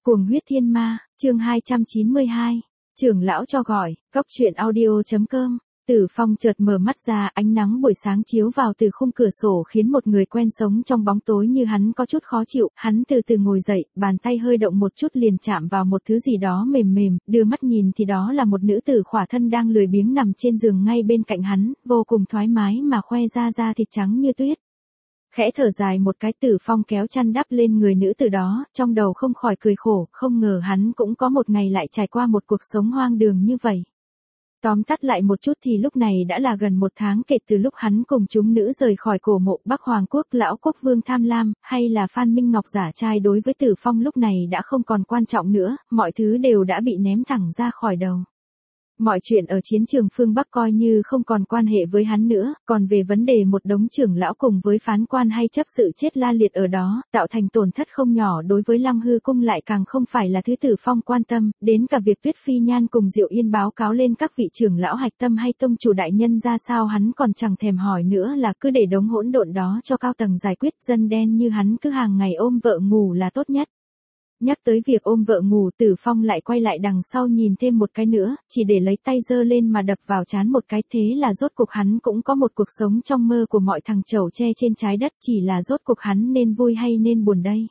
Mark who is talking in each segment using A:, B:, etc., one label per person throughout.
A: Cuồng huyết thiên ma, chương 292, trưởng lão cho gọi, cóc truyện audio.com. Tử Phong chợt mở mắt ra, ánh nắng buổi sáng chiếu vào từ khung cửa sổ khiến một người quen sống trong bóng tối như hắn có chút khó chịu, hắn từ từ ngồi dậy, bàn tay hơi động một chút liền chạm vào một thứ gì đó mềm mềm, đưa mắt nhìn thì đó là một nữ tử khỏa thân đang lười biếng nằm trên giường ngay bên cạnh hắn, vô cùng thoải mái mà khoe ra da thịt trắng như tuyết. Khẽ thở dài một cái, Tử Phong kéo chăn đắp lên người nữ tử đó, trong đầu không khỏi cười khổ, không ngờ hắn cũng có một ngày lại trải qua một cuộc sống hoang đường như vậy. Tóm tắt lại một chút thì lúc này đã là gần một tháng kể từ lúc hắn cùng chúng nữ rời khỏi cổ mộ Bắc Hoàng Quốc. Lão quốc vương tham lam, hay là Phan Minh Ngọc giả trai đối với Tử Phong lúc này đã không còn quan trọng nữa, mọi thứ đều đã bị ném thẳng ra khỏi đầu. Mọi chuyện ở chiến trường phương Bắc coi như không còn quan hệ với hắn nữa, còn về vấn đề một đống trưởng lão cùng với phán quan hay chấp sự chết la liệt ở đó, tạo thành tổn thất không nhỏ đối với Lăng Hư cung lại càng không phải là thứ Tử Phong quan tâm, đến cả việc Tuyết Phi Nhan cùng Diệu Yên báo cáo lên các vị trưởng lão hạch tâm hay tông chủ đại nhân ra sao hắn còn chẳng thèm hỏi nữa, là cứ để đống hỗn độn đó cho cao tầng giải quyết, dân đen như hắn cứ hàng ngày ôm vợ ngủ là tốt nhất. Nhắc tới việc ôm vợ ngủ, Tử Phong lại quay lại đằng sau nhìn thêm một cái nữa, chỉ để lấy tay giơ lên mà đập vào trán một cái, thế là rốt cuộc hắn cũng có một cuộc sống trong mơ của mọi thằng chẩu tre trên trái đất, chỉ là rốt cuộc hắn nên vui hay nên buồn đây.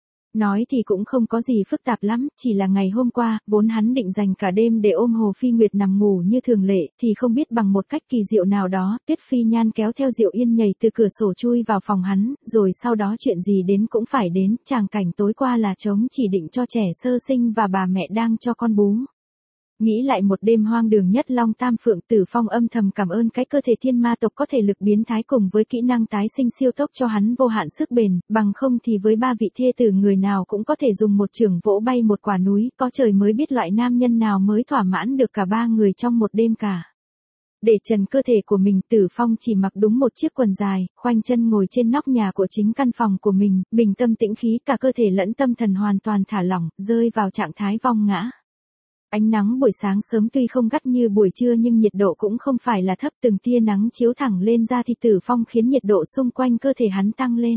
A: Nói thì cũng không có gì phức tạp lắm, chỉ là ngày hôm qua, vốn hắn định dành cả đêm để ôm Hồ Phi Nguyệt nằm ngủ như thường lệ, thì không biết bằng một cách kỳ diệu nào đó, Tuyết Phi Nhan kéo theo Diệu Yên nhảy từ cửa sổ chui vào phòng hắn, rồi sau đó chuyện gì đến cũng phải đến, tràng cảnh tối qua là trống chỉ định cho trẻ sơ sinh và bà mẹ đang cho con bú. Nghĩ lại một đêm hoang đường nhất Long Tam Phượng, Tử Phong âm thầm cảm ơn cái cơ thể thiên ma tộc có thể lực biến thái cùng với kỹ năng tái sinh siêu tốc cho hắn vô hạn sức bền, bằng không thì với ba vị thê tử người nào cũng có thể dùng một chưởng vỗ bay một quả núi, có trời mới biết loại nam nhân nào mới thỏa mãn được cả ba người trong một đêm cả. Để trần cơ thể của mình, Tử Phong chỉ mặc đúng một chiếc quần dài, khoanh chân ngồi trên nóc nhà của chính căn phòng của mình, bình tâm tĩnh khí, cả cơ thể lẫn tâm thần hoàn toàn thả lỏng, rơi vào trạng thái vong ngã. Ánh nắng buổi sáng sớm tuy không gắt như buổi trưa nhưng nhiệt độ cũng không phải là thấp, từng tia nắng chiếu thẳng lên da thịt Tử Phong khiến nhiệt độ xung quanh cơ thể hắn tăng lên.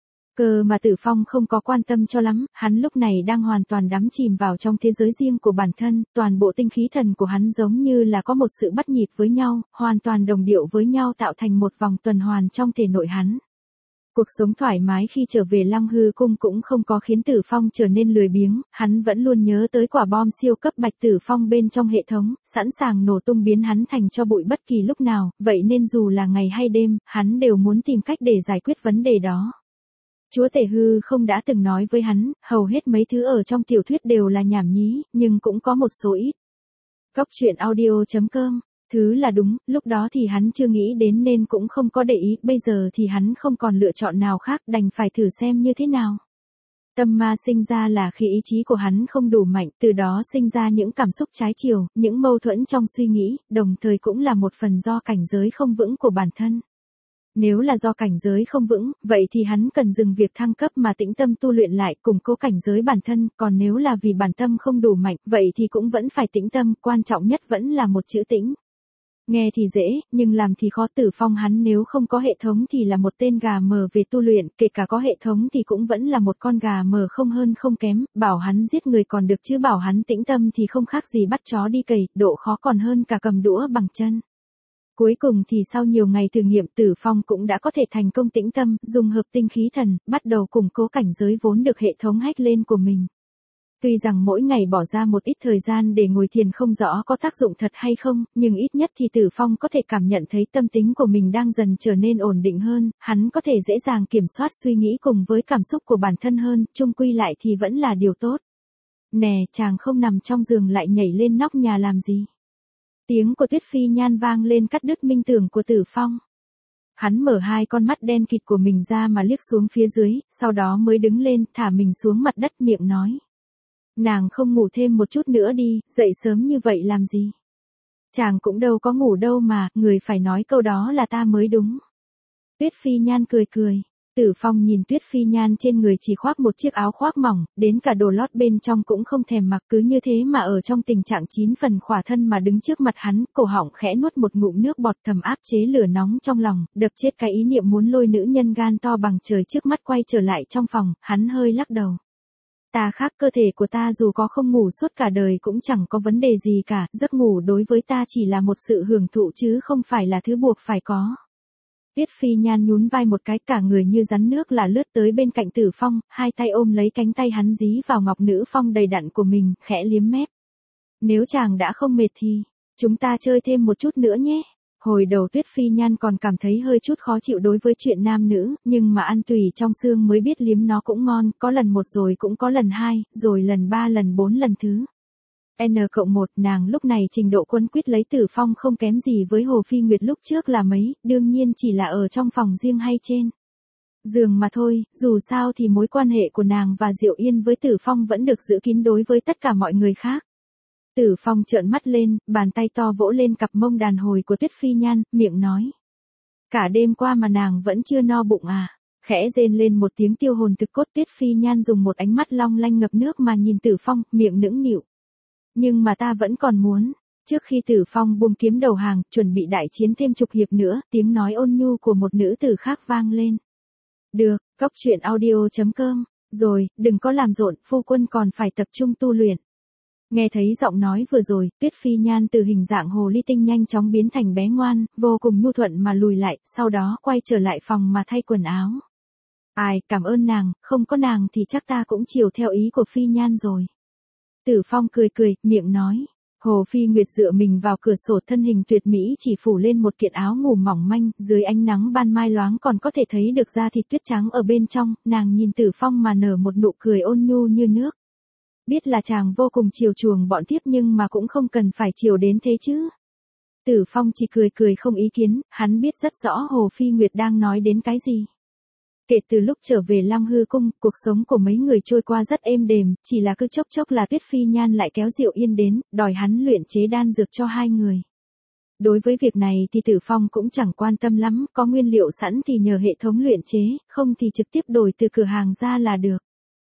A: Cơ mà Tử Phong không có quan tâm cho lắm, hắn lúc này đang hoàn toàn đắm chìm vào trong thế giới riêng của bản thân, toàn bộ tinh khí thần của hắn giống như là có một sự bắt nhịp với nhau, hoàn toàn đồng điệu với nhau tạo thành một vòng tuần hoàn trong thể nội hắn. Cuộc sống thoải mái khi trở về Lăng Hư cung cũng không có khiến Tử Phong trở nên lười biếng, hắn vẫn luôn nhớ tới quả bom siêu cấp Bạch Tử Phong bên trong hệ thống, sẵn sàng nổ tung biến hắn thành tro bụi bất kỳ lúc nào, vậy nên dù là ngày hay đêm, hắn đều muốn tìm cách để giải quyết vấn đề đó. Chúa Tể Hư không đã từng nói với hắn, hầu hết mấy thứ ở trong tiểu thuyết đều là nhảm nhí, nhưng cũng có một số ít. Cóc truyện audio.com. Thứ là đúng, lúc đó thì hắn chưa nghĩ đến nên cũng không có để ý, bây giờ thì hắn không còn lựa chọn nào khác, đành phải thử xem như thế nào. Tâm ma sinh ra là khi ý chí của hắn không đủ mạnh, từ đó sinh ra những cảm xúc trái chiều, những mâu thuẫn trong suy nghĩ, đồng thời cũng là một phần do cảnh giới không vững của bản thân. Nếu là do cảnh giới không vững, vậy thì hắn cần dừng việc thăng cấp mà tĩnh tâm tu luyện lại, củng cố cảnh giới bản thân, còn nếu là vì bản tâm không đủ mạnh, vậy thì cũng vẫn phải tĩnh tâm, quan trọng nhất vẫn là một chữ tĩnh. Nghe thì dễ, nhưng làm thì khó. Tử Phong hắn nếu không có hệ thống thì là một tên gà mờ về tu luyện, kể cả có hệ thống thì cũng vẫn là một con gà mờ không hơn không kém, bảo hắn giết người còn được chứ bảo hắn tĩnh tâm thì không khác gì bắt chó đi cày, độ khó còn hơn cả cầm đũa bằng chân. Cuối cùng thì sau nhiều ngày thử nghiệm, Tử Phong cũng đã có thể thành công tĩnh tâm, dùng hợp tinh khí thần, bắt đầu củng cố cảnh giới vốn được hệ thống hack lên của mình. Tuy rằng mỗi ngày bỏ ra một ít thời gian để ngồi thiền không rõ có tác dụng thật hay không, nhưng ít nhất thì Tử Phong có thể cảm nhận thấy tâm tính của mình đang dần trở nên ổn định hơn, hắn có thể dễ dàng kiểm soát suy nghĩ cùng với cảm xúc của bản thân hơn, chung quy lại thì vẫn là điều tốt. Nè, chàng không nằm trong giường lại nhảy lên nóc nhà làm gì? Tiếng của Tuyết Phi Nhan vang lên cắt đứt minh tưởng của Tử Phong. Hắn mở hai con mắt đen kịt của mình ra mà liếc xuống phía dưới, sau đó mới đứng lên, thả mình xuống mặt đất, miệng nói. Nàng không ngủ thêm một chút nữa đi, dậy sớm như vậy làm gì? Chàng cũng đâu có ngủ đâu mà, người phải nói câu đó là ta mới đúng. Tuyết Phi Nhan cười cười. Tử Phong nhìn Tuyết Phi Nhan trên người chỉ khoác một chiếc áo khoác mỏng, đến cả đồ lót bên trong cũng không thèm mặc, cứ như thế mà ở trong tình trạng 9 phần khỏa thân mà đứng trước mặt hắn, cổ họng khẽ nuốt một ngụm nước bọt, thầm áp chế lửa nóng trong lòng, đập chết cái ý niệm muốn lôi nữ nhân gan to bằng trời trước mắt quay trở lại trong phòng, hắn hơi lắc đầu. Ta khác, cơ thể của ta dù có không ngủ suốt cả đời cũng chẳng có vấn đề gì cả, giấc ngủ đối với ta chỉ là một sự hưởng thụ chứ không phải là thứ buộc phải có. Tuyết Phi Nhan nhún vai một cái, cả người như rắn nước là lướt tới bên cạnh Tử Phong, hai tay ôm lấy cánh tay hắn dí vào ngọc nữ phong đầy đặn của mình, khẽ liếm mép. Nếu chàng đã không mệt thì, chúng ta chơi thêm một chút nữa nhé. Hồi đầu Tuyết Phi Nhan còn cảm thấy hơi chút khó chịu đối với chuyện nam nữ, nhưng mà ăn tùy trong xương mới biết liếm nó cũng ngon, có lần một rồi cũng có lần hai, rồi lần ba lần bốn lần thứ. N+1 nàng lúc này trình độ quấn quýt lấy Tử Phong không kém gì với Hồ Phi Nguyệt lúc trước là mấy, đương nhiên chỉ là ở trong phòng riêng hay trên giường mà thôi, dù sao thì mối quan hệ của nàng và Diệu Yên với Tử Phong vẫn được giữ kín đối với tất cả mọi người khác. Tử Phong trợn mắt lên, bàn tay to vỗ lên cặp mông đàn hồi của Tuyết Phi Nhan, miệng nói. Cả đêm qua mà nàng vẫn chưa no bụng à? Khẽ rên lên một tiếng tiêu hồn thực cốt, Tuyết Phi Nhan dùng một ánh mắt long lanh ngập nước mà nhìn Tử Phong, miệng nũng nịu. Nhưng mà ta vẫn còn muốn. Trước khi Tử Phong buông kiếm đầu hàng, chuẩn bị đại chiến thêm chục hiệp nữa, tiếng nói ôn nhu của một nữ tử khác vang lên. Được, cóc truyện audio.com. Rồi, đừng có làm rộn, phu quân còn phải tập trung tu luyện. Nghe thấy giọng nói vừa rồi, Tuyết Phi Nhan từ hình dạng hồ ly tinh nhanh chóng biến thành bé ngoan, vô cùng nhu thuận mà lùi lại, sau đó quay trở lại phòng mà thay quần áo. Ai, cảm ơn nàng, không có nàng thì chắc ta cũng chiều theo ý của Phi Nhan rồi. Tử Phong cười cười, miệng nói. Hồ Phi Nguyệt dựa mình vào cửa sổ, thân hình tuyệt mỹ chỉ phủ lên một kiện áo ngủ mỏng manh, dưới ánh nắng ban mai loáng còn có thể thấy được da thịt tuyết trắng ở bên trong, nàng nhìn Tử Phong mà nở một nụ cười ôn nhu như nước. Biết là chàng vô cùng chiều chuộng bọn thiếp nhưng mà cũng không cần phải chiều đến thế chứ. Tử Phong chỉ cười cười không ý kiến, hắn biết rất rõ Hồ Phi Nguyệt đang nói đến cái gì. Kể từ lúc trở về Long Hư Cung, cuộc sống của mấy người trôi qua rất êm đềm, chỉ là cứ chốc chốc là Tuyết Phi Nhan lại kéo Diệu Yên đến, đòi hắn luyện chế đan dược cho hai người. Đối với việc này thì Tử Phong cũng chẳng quan tâm lắm, có nguyên liệu sẵn thì nhờ hệ thống luyện chế, không thì trực tiếp đổi từ cửa hàng ra là được.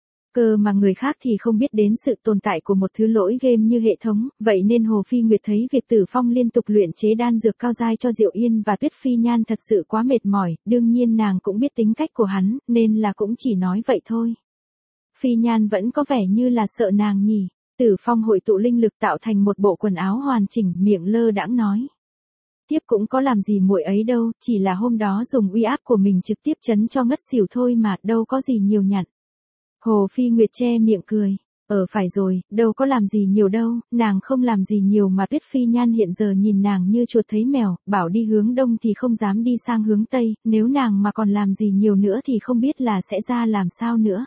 A: Cơ mà người khác thì không biết đến sự tồn tại của một thứ lỗi game như hệ thống, vậy nên Hồ Phi Nguyệt thấy việc Tử Phong liên tục luyện chế đan dược cao giai cho Diệu Yên và Tuyết Phi Nhan thật sự quá mệt mỏi, đương nhiên nàng cũng biết tính cách của hắn, nên là cũng chỉ nói vậy thôi. Phi Nhan vẫn có vẻ như là sợ nàng nhỉ. Tử Phong hội tụ linh lực tạo thành một bộ quần áo hoàn chỉnh, miệng lơ đãng nói. Tiếp cũng có làm gì muội ấy đâu, chỉ là hôm đó dùng uy áp của mình trực tiếp chấn cho ngất xỉu thôi mà, đâu có gì nhiều nhặn. Hồ Phi Nguyệt che miệng cười. Phải rồi, đâu có làm gì nhiều đâu, nàng không làm gì nhiều mà Tuyết Phi Nhan hiện giờ nhìn nàng như chuột thấy mèo, bảo đi hướng đông thì không dám đi sang hướng tây, nếu nàng mà còn làm gì nhiều nữa thì không biết là sẽ ra làm sao nữa.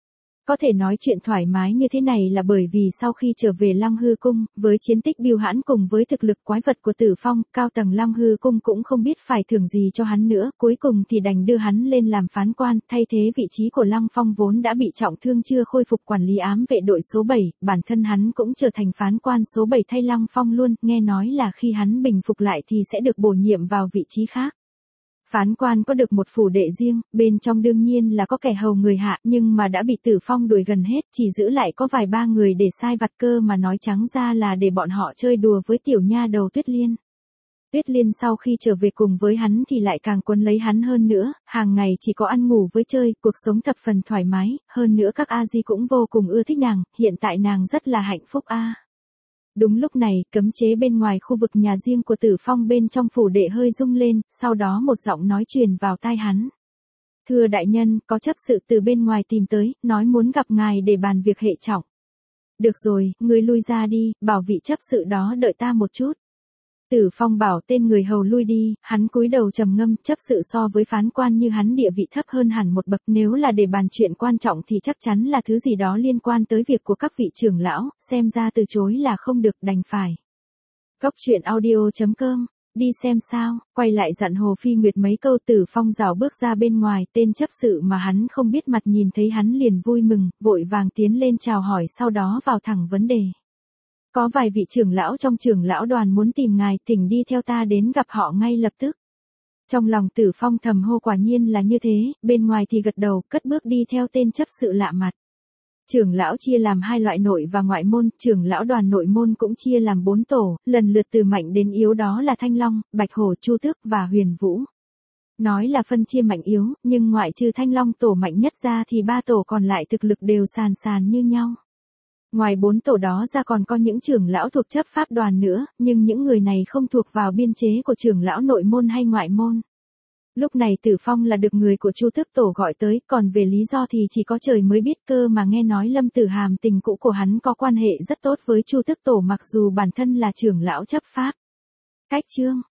A: Có thể nói chuyện thoải mái như thế này là bởi vì sau khi trở về Long Hư Cung, với chiến tích bưu hãn cùng với thực lực quái vật của Tử Phong, cao tầng Long Hư Cung cũng không biết phải thưởng gì cho hắn nữa, cuối cùng thì đành đưa hắn lên làm phán quan, thay thế vị trí của Long Phong vốn đã bị trọng thương chưa khôi phục quản lý ám vệ đội số 7, bản thân hắn cũng trở thành phán quan số 7 thay Long Phong luôn, nghe nói là khi hắn bình phục lại thì sẽ được bổ nhiệm vào vị trí khác. Phán quan có được một phủ đệ riêng, bên trong đương nhiên là có kẻ hầu người hạ, nhưng mà đã bị Tử Phong đuổi gần hết, chỉ giữ lại có vài ba người để sai vặt, cơ mà nói trắng ra là để bọn họ chơi đùa với tiểu nha đầu Tuyết Liên. Tuyết Liên sau khi trở về cùng với hắn thì lại càng quấn lấy hắn hơn nữa, hàng ngày chỉ có ăn ngủ với chơi, cuộc sống thập phần thoải mái, hơn nữa các A-di cũng vô cùng ưa thích nàng, hiện tại nàng rất là hạnh phúc a. Đúng lúc này, cấm chế bên ngoài khu vực nhà riêng của Tử Phong bên trong phủ đệ hơi rung lên, sau đó một giọng nói truyền vào tai hắn. Thưa đại nhân, có chấp sự từ bên ngoài tìm tới, nói muốn gặp ngài để bàn việc hệ trọng. Được rồi, ngươi lui ra đi, bảo vị chấp sự đó đợi ta một chút. Tử Phong bảo tên người hầu lui đi, hắn cúi đầu trầm ngâm, chấp sự so với phán quan như hắn địa vị thấp hơn hẳn một bậc, nếu là để bàn chuyện quan trọng thì chắc chắn là thứ gì đó liên quan tới việc của các vị trưởng lão, xem ra từ chối là không được, đành phải. Cóc truyện audio.com, đi xem sao, quay lại dặn Hồ Phi Nguyệt mấy câu. Tử Phong rảo bước ra bên ngoài, tên chấp sự mà hắn không biết mặt nhìn thấy hắn liền vui mừng, vội vàng tiến lên chào hỏi, sau đó vào thẳng vấn đề. Có vài vị trưởng lão trong trưởng lão đoàn muốn tìm ngài, thỉnh đi theo ta đến gặp họ ngay lập tức. Trong lòng Tử Phong thầm hô quả nhiên là như thế, bên ngoài thì gật đầu, cất bước đi theo tên chấp sự lạ mặt. Trưởng lão chia làm hai loại nội và ngoại môn, trưởng lão đoàn nội môn cũng chia làm 4 tổ, lần lượt từ mạnh đến yếu, đó là Thanh Long, Bạch Hổ, Chu Tước và Huyền Vũ. Nói là phân chia mạnh yếu, nhưng ngoại trừ Thanh Long tổ mạnh nhất ra thì ba tổ còn lại thực lực đều sàn sàn như nhau. Ngoài 4 tổ đó ra còn có những trưởng lão thuộc chấp pháp đoàn nữa, nhưng những người này không thuộc vào biên chế của trưởng lão nội môn hay ngoại môn. Lúc này Tử Phong là được người của Chu Tước Tổ gọi tới, còn về lý do thì chỉ có trời mới biết, cơ mà nghe nói Lâm Tử Hàm tình cũ của hắn có quan hệ rất tốt với Chu Tước Tổ mặc dù bản thân là trưởng lão chấp pháp. Cách chương